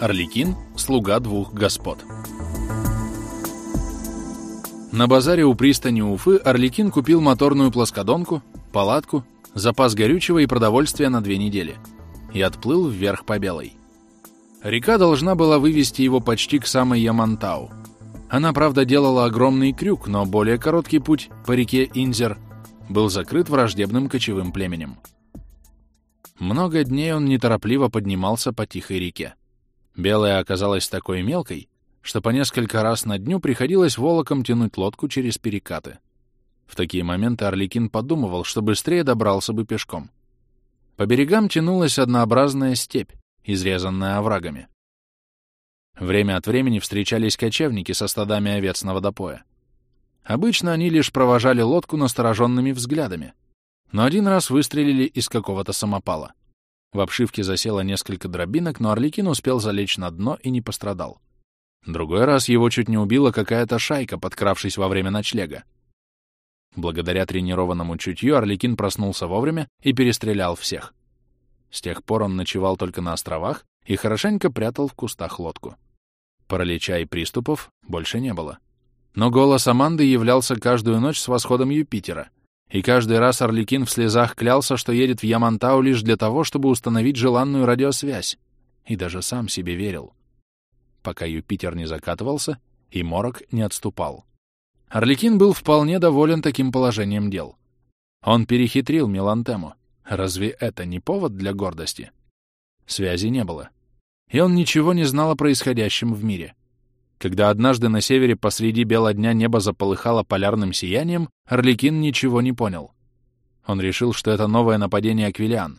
Арлекин – слуга двух господ. На базаре у пристани Уфы Арлекин купил моторную плоскодонку, палатку, запас горючего и продовольствия на 2 недели и отплыл вверх по Белой. Река должна была вывести его почти к самой Ямантау. Она, правда, делала огромный крюк, но более короткий путь по реке Инзер был закрыт враждебным кочевым племенем. Много дней он неторопливо поднимался по тихой реке. Белая оказалась такой мелкой, что по несколько раз на дню приходилось волоком тянуть лодку через перекаты. В такие моменты Арлекин подумывал, что быстрее добрался бы пешком. По берегам тянулась однообразная степь, изрезанная оврагами. Время от времени встречались кочевники со стадами овец на водопое. Обычно они лишь провожали лодку настороженными взглядами, но один раз выстрелили из какого-то самопала. В обшивке засело несколько дробинок, но Арлекин успел залечь на дно и не пострадал. Другой раз его чуть не убила какая-то шайка, подкравшись во время ночлега. Благодаря тренированному чутью Арлекин проснулся вовремя и перестрелял всех. С тех пор он ночевал только на островах и хорошенько прятал в кустах лодку. Паралича и приступов больше не было. Но голос Аманды являлся каждую ночь с восходом Юпитера, и каждый раз Арлекин в слезах клялся, что едет в Ямантау лишь для того, чтобы установить желанную радиосвязь, и даже сам себе верил. Пока Юпитер не закатывался и морок не отступал. Арлекин был вполне доволен таким положением дел. Он перехитрил Мелантему. Разве это не повод для гордости? Связи не было. И он ничего не знал о происходящем в мире. Когда однажды на севере посреди бела дня небо заполыхало полярным сиянием, Арлекин ничего не понял. Он решил, что это новое нападение аквилиан.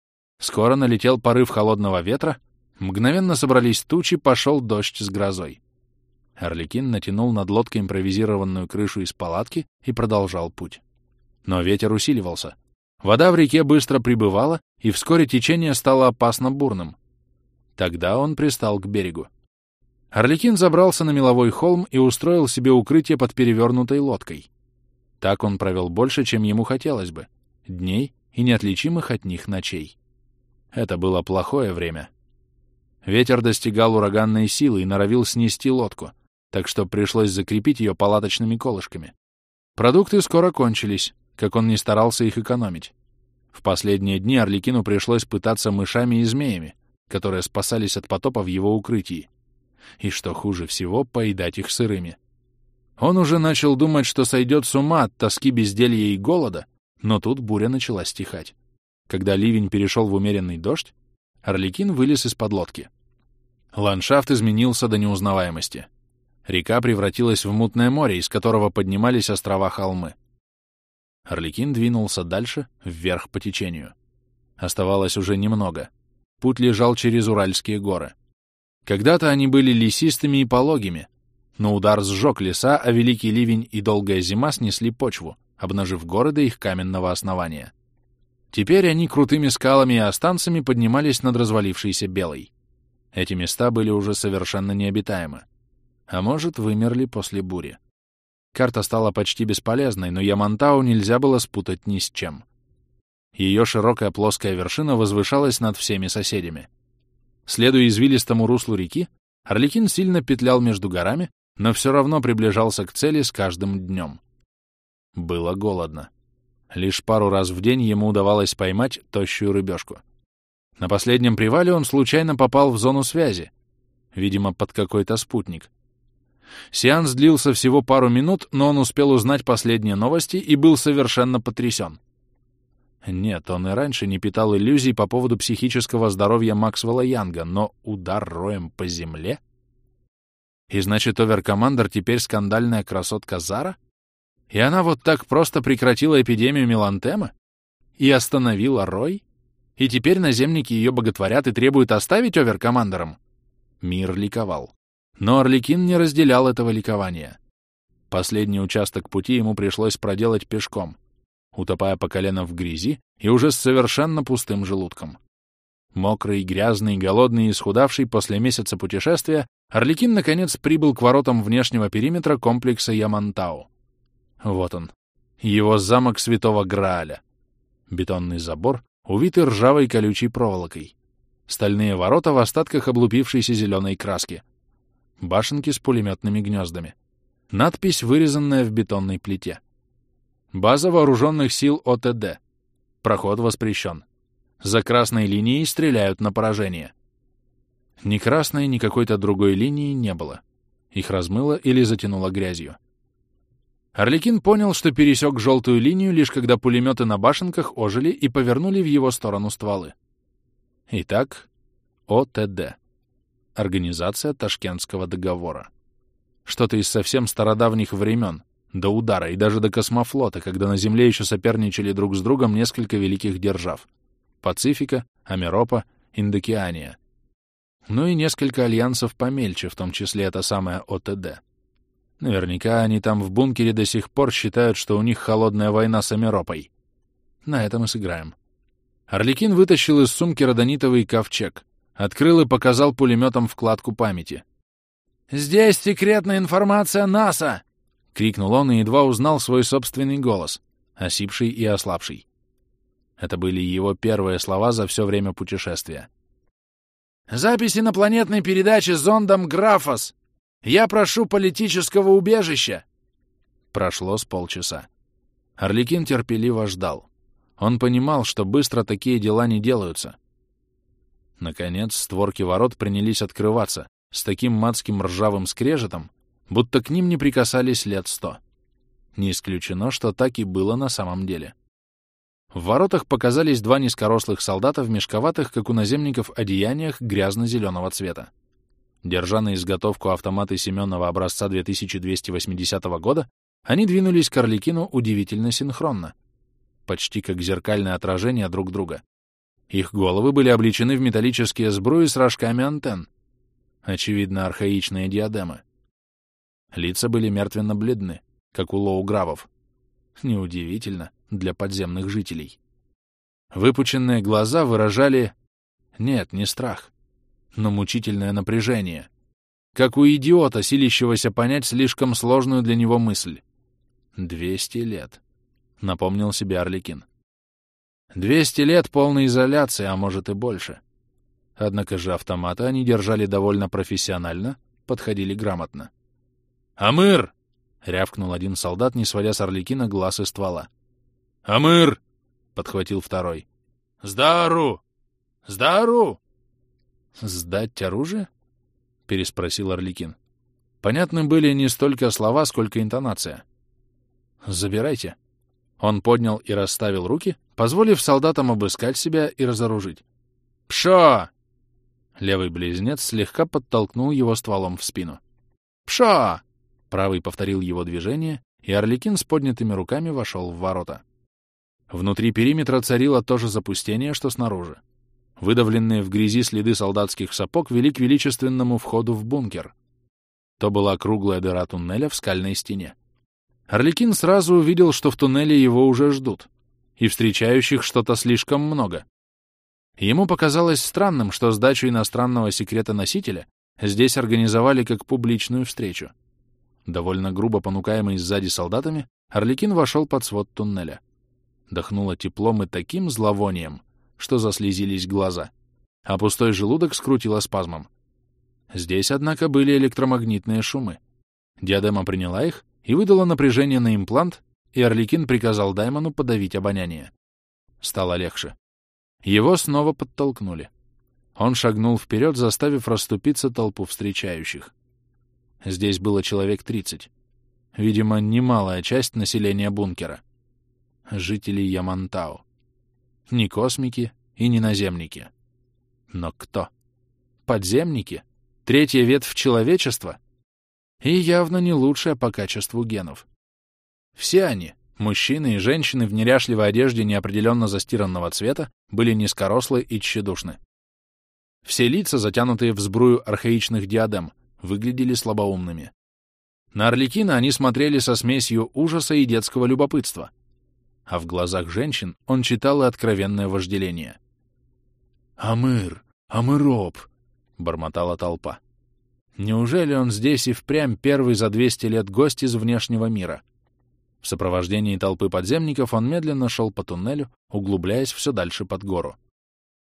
Скоро налетел порыв холодного ветра, мгновенно собрались тучи, пошел дождь с грозой. Арлекин натянул над лодкой импровизированную крышу из палатки и продолжал путь. Но ветер усиливался. Вода в реке быстро прибывала, и вскоре течение стало опасно бурным. Тогда он пристал к берегу. Арлекин забрался на меловой холм и устроил себе укрытие под перевернутой лодкой. Так он провел больше, чем ему хотелось бы, дней и неотличимых от них ночей. Это было плохое время. Ветер достигал ураганной силы и норовил снести лодку, так что пришлось закрепить ее палаточными колышками. Продукты скоро кончились, как он не старался их экономить. В последние дни Арлекину пришлось пытаться мышами и змеями, которые спасались от потопа в его укрытии. И, что хуже всего, поедать их сырыми. Он уже начал думать, что сойдет с ума от тоски, безделья и голода, но тут буря начала стихать. Когда ливень перешел в умеренный дождь, Арлекин вылез из-под лодки. Ландшафт изменился до неузнаваемости. Река превратилась в мутное море, из которого поднимались острова-холмы. Арлекин двинулся дальше, вверх по течению. Оставалось уже немного. Путь лежал через Уральские горы. Когда-то они были лесистыми и пологими, но удар сжег леса, а великий ливень и долгая зима снесли почву, обнажив горы до их каменного основания. Теперь они крутыми скалами и останцами поднимались над развалившейся Белой. Эти места были уже совершенно необитаемы. А может, вымерли после бури. Карта стала почти бесполезной, но Ямантау нельзя было спутать ни с чем. Ее широкая плоская вершина возвышалась над всеми соседями. Следуя извилистому руслу реки, Арлекин сильно петлял между горами, но все равно приближался к цели с каждым днем. Было голодно. Лишь пару раз в день ему удавалось поймать тощую рыбешку. На последнем привале он случайно попал в зону связи, видимо, под какой-то спутник. Сеанс длился всего пару минут, но он успел узнать последние новости и был совершенно потрясен. Нет, он и раньше не питал иллюзий по поводу психического здоровья Максвелла Янга, но удар роем по земле? И значит, оверкомандер теперь скандальная красотка Зара? И она вот так просто прекратила эпидемию мелантемы? И остановила рой? И теперь наземники ее боготворят и требуют оставить оверкомандером? Мир ликовал. Но Арлекин не разделял этого ликования. Последний участок пути ему пришлось проделать пешком, утопая по колено в грязи и уже с совершенно пустым желудком. Мокрый, грязный, голодный и исхудавший после месяца путешествия, Арлекин наконец прибыл к воротам внешнего периметра комплекса Ямантау. Вот он, его замок Святого Грааля. Бетонный забор, увитый ржавой колючей проволокой. стальные ворота в остатках облупившейся зеленой краски, башенки с пулеметными гнездами, надпись, вырезанная в бетонной плите. База вооруженных сил ОТД. Проход воспрещен. За красной линией стреляют на поражение. Ни красной, ни какой-то другой линии не было. Их размыло или затянуло грязью. Арлекин понял, что пересек желтую линию, лишь когда пулеметы на башенках ожили и повернули в его сторону стволы. Итак, ОТД. Организация Ташкентского договора. Что-то из совсем стародавних времен, до удара и даже до космофлота, когда на Земле еще соперничали друг с другом несколько великих держав — Пацифика, Амеропа, Индокеания. Ну и несколько альянсов помельче, в том числе это самое ОТД. Наверняка они там в бункере до сих пор считают, что у них холодная война с Амеропой. На этом и сыграем. Арлекин вытащил из сумки родонитовый ковчег, открыл и показал пулеметом вкладку памяти. «Здесь секретная информация НАСА!» — крикнул он и едва узнал свой собственный голос, осипший и ослабший. Это были его первые слова за все время путешествия. «Запись инопланетной передачи зондом «Графос». Я прошу политического убежища!» Прошло с полчаса. Арлекин терпеливо ждал. Он понимал, что быстро такие дела не делаются. Наконец, створки ворот принялись открываться с таким мадским ржавым скрежетом, будто к ним не прикасались лет 100. Не исключено, что так и было на самом деле. В воротах показались два низкорослых солдата в мешковатых, как у наземников, одеяниях грязно-зеленого цвета. Держа на изготовку автоматы Семенова образца 2280 года, они двинулись к Арлекину удивительно синхронно, почти как зеркальное отражение друг друга. Их головы были облечены в металлические сбруи с рожками антенн, очевидно, архаичные диадемы. Лица были мертвенно-бледны, как у лоугравов. Неудивительно для подземных жителей. Выпученные глаза выражали... Нет, не страх, но мучительное напряжение. Как у идиота, силящегося понять слишком сложную для него мысль. 200 лет, напомнил себе Арлекин. 200 лет полной изоляции, а может и больше. Однако же автоматы они держали довольно профессионально, подходили грамотно. «Амыр!» — рявкнул один солдат, не сводя с Арлекина глаз и ствола. «Амыр!» — подхватил второй. «Сдару! Сдару!» «Сдать оружие?» — переспросил Арлекин. Понятны были не столько слова, сколько интонация. «Забирайте». Он поднял и расставил руки, позволив солдатам обыскать себя и разоружить. «Пшо!» Левый близнец слегка подтолкнул его стволом в спину. «Пшо!» Правый повторил его движение, и Арлекин с поднятыми руками вошел в ворота. Внутри периметра царило то же запустение, что снаружи. Выдавленные в грязи следы солдатских сапог вели к величественному входу в бункер. То была круглая дыра туннеля в скальной стене. Арлекин сразу увидел, что в туннеле его уже ждут, и встречающих что-то слишком много. Ему показалось странным, что сдачу иностранного секрета-носителя здесь организовали как публичную встречу. Довольно грубо понукаемый сзади солдатами, Арлекин вошел под свод туннеля. Дохнуло теплом и таким зловонием, что заслезились глаза, а пустой желудок скрутило спазмом. Здесь, однако, были электромагнитные шумы. Диадема приняла их и выдала напряжение на имплант, и Арлекин приказал Даймону подавить обоняние. Стало легче. Его снова подтолкнули. Он шагнул вперед, заставив расступиться толпу встречающих. Здесь было человек 30. Видимо, немалая часть населения бункера. Жители Ямантау. Не космики и не наземники. Но кто? Подземники? Третья ветвь человечества? И явно не лучшая по качеству генов. Все они, мужчины и женщины в неряшливой одежде неопределенно застиранного цвета, были низкорослы и тщедушны. Все лица, затянутые в сбрую архаичных диадем, выглядели слабоумными. На Арлекина они смотрели со смесью ужаса и детского любопытства, а в глазах женщин он читал и откровенное вожделение. «Амыр! Амыроп!» — бормотала толпа. Неужели он здесь и впрямь первый за 200 лет гость из внешнего мира? В сопровождении толпы подземников он медленно шел по туннелю, углубляясь все дальше под гору.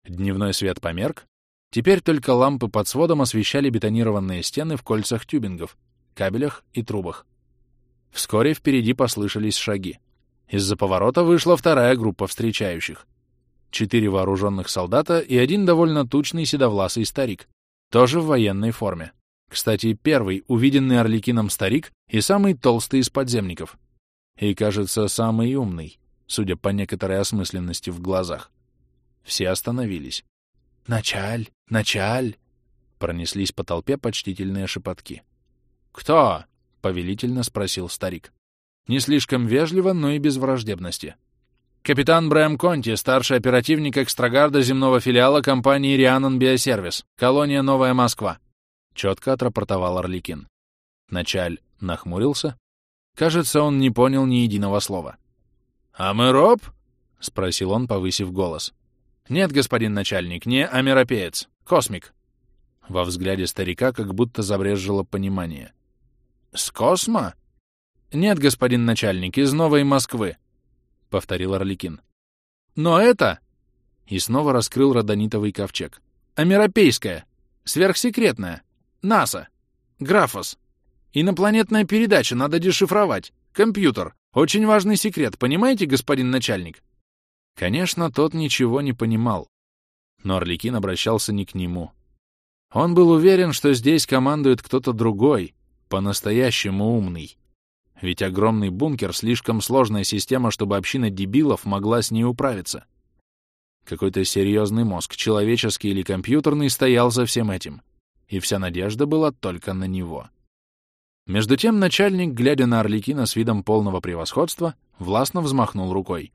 Дневной свет померк. Теперь только лампы под сводом освещали бетонированные стены в кольцах тюбингов, кабелях и трубах. Вскоре впереди послышались шаги. Из-за поворота вышла вторая группа встречающих. 4 вооруженных солдата и один довольно тучный седовласый старик, тоже в военной форме. Кстати, первый, увиденный Арлекином старик, и самый толстый из подземников. И, кажется, самый умный, судя по некоторой осмысленности в глазах. Все остановились. «Началь! Началь!» Пронеслись по толпе почтительные шепотки. «Кто?» — повелительно спросил старик. Не слишком вежливо, но и без враждебности. «Капитан Брэм Конти, старший оперативник экстрагарда земного филиала компании «Рианон Биосервис», колония Новая Москва», — четко отрапортовал Арлекин. Началь нахмурился. Кажется, он не понял ни единого слова. «Амероп?» — спросил он, повысив голос. «Нет, господин начальник, не амеропеец. Космик». Во взгляде старика как будто забрезжило понимание. «С космо?» «Нет, господин начальник, из Новой Москвы», — повторил Арлекин. «Но это...» И снова раскрыл родонитовый ковчег. «Амеропейская, сверхсекретная, НАСА, Графос. Инопланетная передача, надо дешифровать. Компьютер. Очень важный секрет, понимаете, господин начальник?» Конечно, тот ничего не понимал. Но Арлекин обращался не к нему. Он был уверен, что здесь командует кто-то другой, по-настоящему умный. Ведь огромный бункер — слишком сложная система, чтобы община дебилов могла с ней управиться. Какой-то серьезный мозг, человеческий или компьютерный, стоял за всем этим. И вся надежда была только на него. Между тем начальник, глядя на Арлекина с видом полного превосходства, властно взмахнул рукой.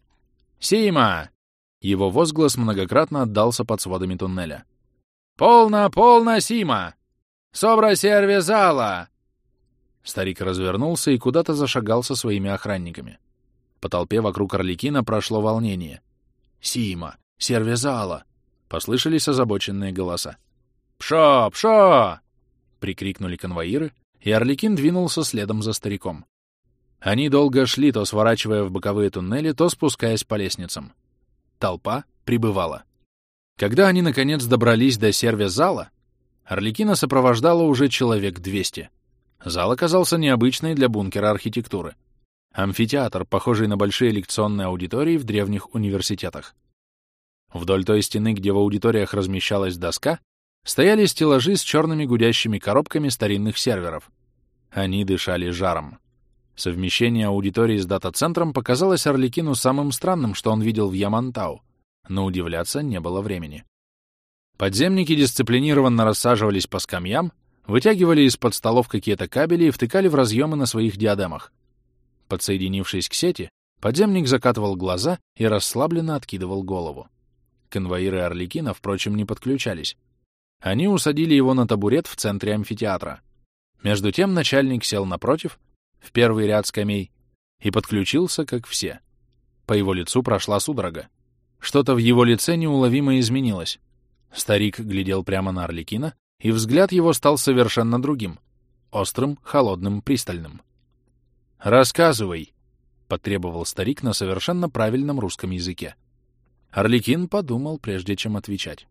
«Сима!» Его возглас многократно отдался под сводами туннеля. «Полно, полно, Сима! Собра сервизала!» Старик развернулся и куда-то зашагал со своими охранниками. По толпе вокруг Арлекина прошло волнение. «Сима! Сервизала!» — послышались озабоченные голоса. «Пшо! Пшо!» — прикрикнули конвоиры, и Арлекин двинулся следом за стариком. Они долго шли, то сворачивая в боковые туннели, то спускаясь по лестницам. Толпа прибывала. Когда они, наконец, добрались до сервизала, Арлекина сопровождало уже человек 200. Зал оказался необычной для бункера архитектуры. Амфитеатр, похожий на большие лекционные аудитории в древних университетах. Вдоль той стены, где в аудиториях размещалась доска, стояли стеллажи с черными гудящими коробками старинных серверов. Они дышали жаром. Совмещение аудитории с дата-центром показалось Арлекину самым странным, что он видел в Ямантау, но удивляться не было времени. Подземники дисциплинированно рассаживались по скамьям, вытягивали из-под столов какие-то кабели и втыкали в разъемы на своих диадемах. Подсоединившись к сети, подземник закатывал глаза и расслабленно откидывал голову. Конвоиры Арлекина, впрочем, не подключались. Они усадили его на табурет в центре амфитеатра. Между тем начальник сел напротив, в первый ряд скамей, и подключился, как все. По его лицу прошла судорога. Что-то в его лице неуловимо изменилось. Старик глядел прямо на Арлекина, и взгляд его стал совершенно другим — острым, холодным, пристальным. «Рассказывай», — потребовал старик на совершенно правильном русском языке. Арлекин подумал, прежде чем отвечать.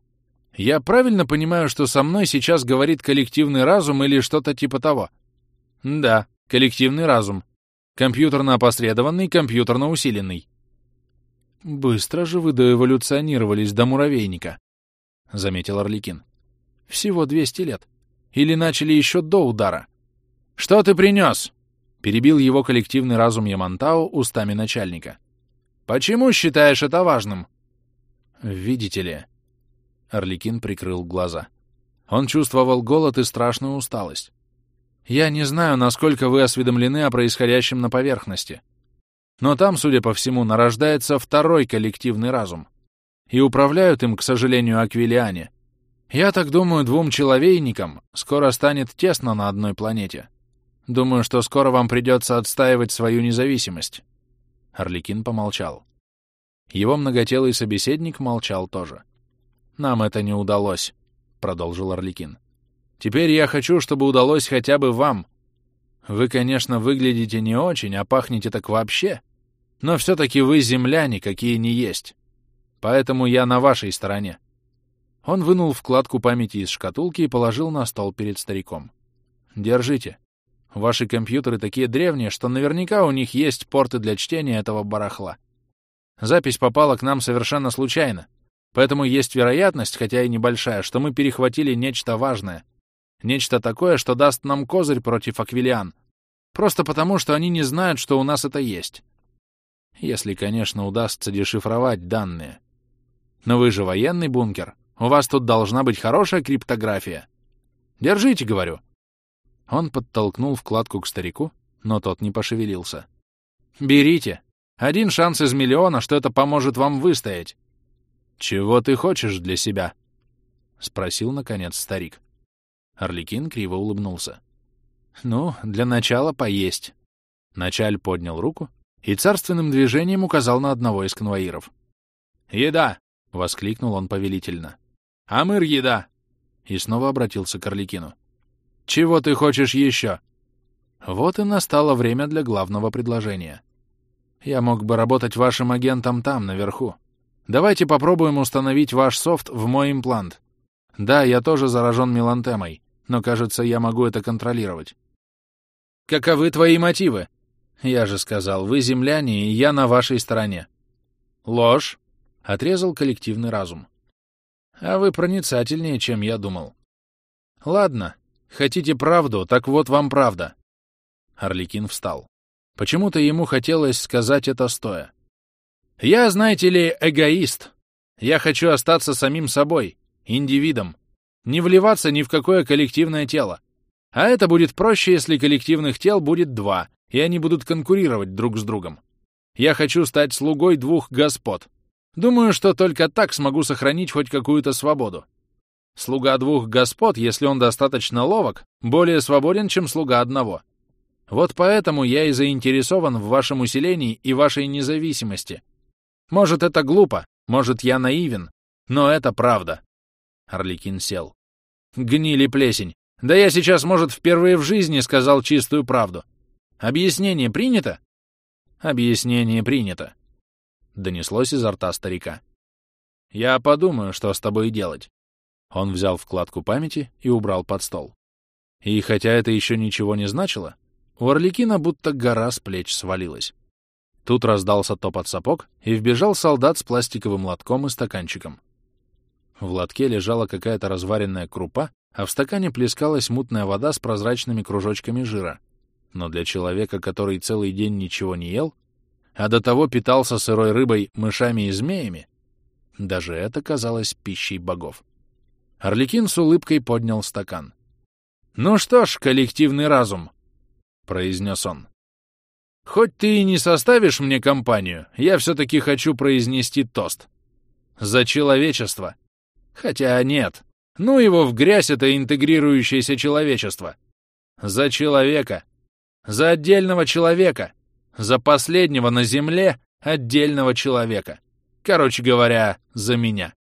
«Я правильно понимаю, что со мной сейчас говорит коллективный разум или что-то типа того?» «Да, коллективный разум. Компьютерно-опосредованный, компьютерно-усиленный». «Быстро же вы доэволюционировались до муравейника», — заметил Арлекин. «Всего 200 лет. Или начали еще до удара?» «Что ты принес?» — перебил его коллективный разум Ямантау устами начальника. «Почему считаешь это важным?» «Видите ли...» Арлекин прикрыл глаза. Он чувствовал голод и страшную усталость. «Я не знаю, насколько вы осведомлены о происходящем на поверхности. Но там, судя по всему, нарождается второй коллективный разум. И управляют им, к сожалению, аквилиане. Я так думаю, 2 человейникам скоро станет тесно на одной планете. Думаю, что скоро вам придется отстаивать свою независимость». Арлекин помолчал. Его многотелый собеседник молчал тоже. «Нам это не удалось», — продолжил Арлекин. «Теперь я хочу, чтобы удалось хотя бы вам. Вы, конечно, выглядите не очень, а пахнете так вообще, но все-таки вы земляне, какие не есть. поэтому я на вашей стороне». Он вынул вкладку памяти из шкатулки и положил на стол перед стариком. «Держите. Ваши компьютеры такие древние, что наверняка у них есть порты для чтения этого барахла. Запись попала к нам совершенно случайно, поэтому есть вероятность, хотя и небольшая, что мы перехватили нечто важное. Нечто такое, что даст нам козырь против аквилиан. Просто потому, что они не знают, что у нас это есть. Если, конечно, удастся дешифровать данные. Но вы же военный бункер. У вас тут должна быть хорошая криптография. Держите, говорю». Он подтолкнул вкладку к старику, но тот не пошевелился. «Берите. 1 шанс из миллиона, что это поможет вам выстоять». «Чего ты хочешь для себя?» — спросил, наконец, старик. Арлекин криво улыбнулся. «Ну, для начала поесть». Началь поднял руку и царственным движением указал на одного из конвоиров. «Еда!» — воскликнул он повелительно. «Амыр, еда!» И снова обратился к Арлекину. «Чего ты хочешь еще?» Вот и настало время для главного предложения. «Я мог бы работать вашим агентом там, наверху. Давайте попробуем установить ваш софт в мой имплант. Да, я тоже заражен мелантемой, но, кажется, я могу это контролировать». «Каковы твои мотивы?» «Я же сказал, вы земляне, и я на вашей стороне». «Ложь», — отрезал коллективный разум. «А вы проницательнее, чем я думал». «Ладно, хотите правду, так вот вам правда». Арлекин встал. Почему-то ему хотелось сказать это стоя. «Я, знаете ли, эгоист. Я хочу остаться самим собой, индивидом, не вливаться ни в какое коллективное тело. А это будет проще, если коллективных тел будет 2, и они будут конкурировать друг с другом. Я хочу стать слугой 2 господ. Думаю, что только так смогу сохранить хоть какую-то свободу. Слуга 2 господ, если он достаточно ловок, более свободен, чем слуга одного. Вот поэтому я и заинтересован в вашем усилении и вашей независимости. Может, это глупо, может, я наивен, но это правда». Арлекин сел. «Гнили плесень. Да я сейчас, может, впервые в жизни сказал чистую правду. Объяснение принято?» «Объяснение принято», — донеслось изо рта старика. «Я подумаю, что с тобой делать». Он взял вкладку памяти и убрал под стол. И хотя это еще ничего не значило, у Арлекина будто гора с плеч свалилась. Тут раздался топот сапог, и вбежал солдат с пластиковым лотком и стаканчиком. В лотке лежала какая-то разваренная крупа, а в стакане плескалась мутная вода с прозрачными кружочками жира. Но для человека, который целый день ничего не ел, а до того питался сырой рыбой, мышами и змеями, даже это казалось пищей богов. Арлекин с улыбкой поднял стакан. «Ну что ж, коллективный разум», — произнес он. «Хоть ты и не составишь мне компанию, я все-таки хочу произнести тост. За человечество. Хотя нет, ну его в грязь это интегрирующееся человечество. За человека. За отдельного человека. За последнего на земле отдельного человека. Короче говоря, за меня».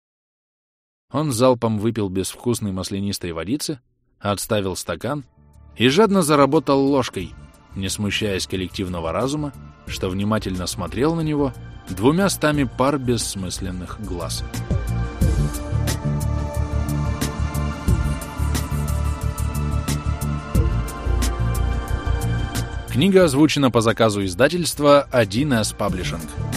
Он залпом выпил безвкусной маслянистой водицы, отставил стакан и жадно заработал ложкой, не смущаясь коллективного разума, что внимательно смотрел на него 200 пар бессмысленных глаз. Книга озвучена по заказу издательства 1С Publishing.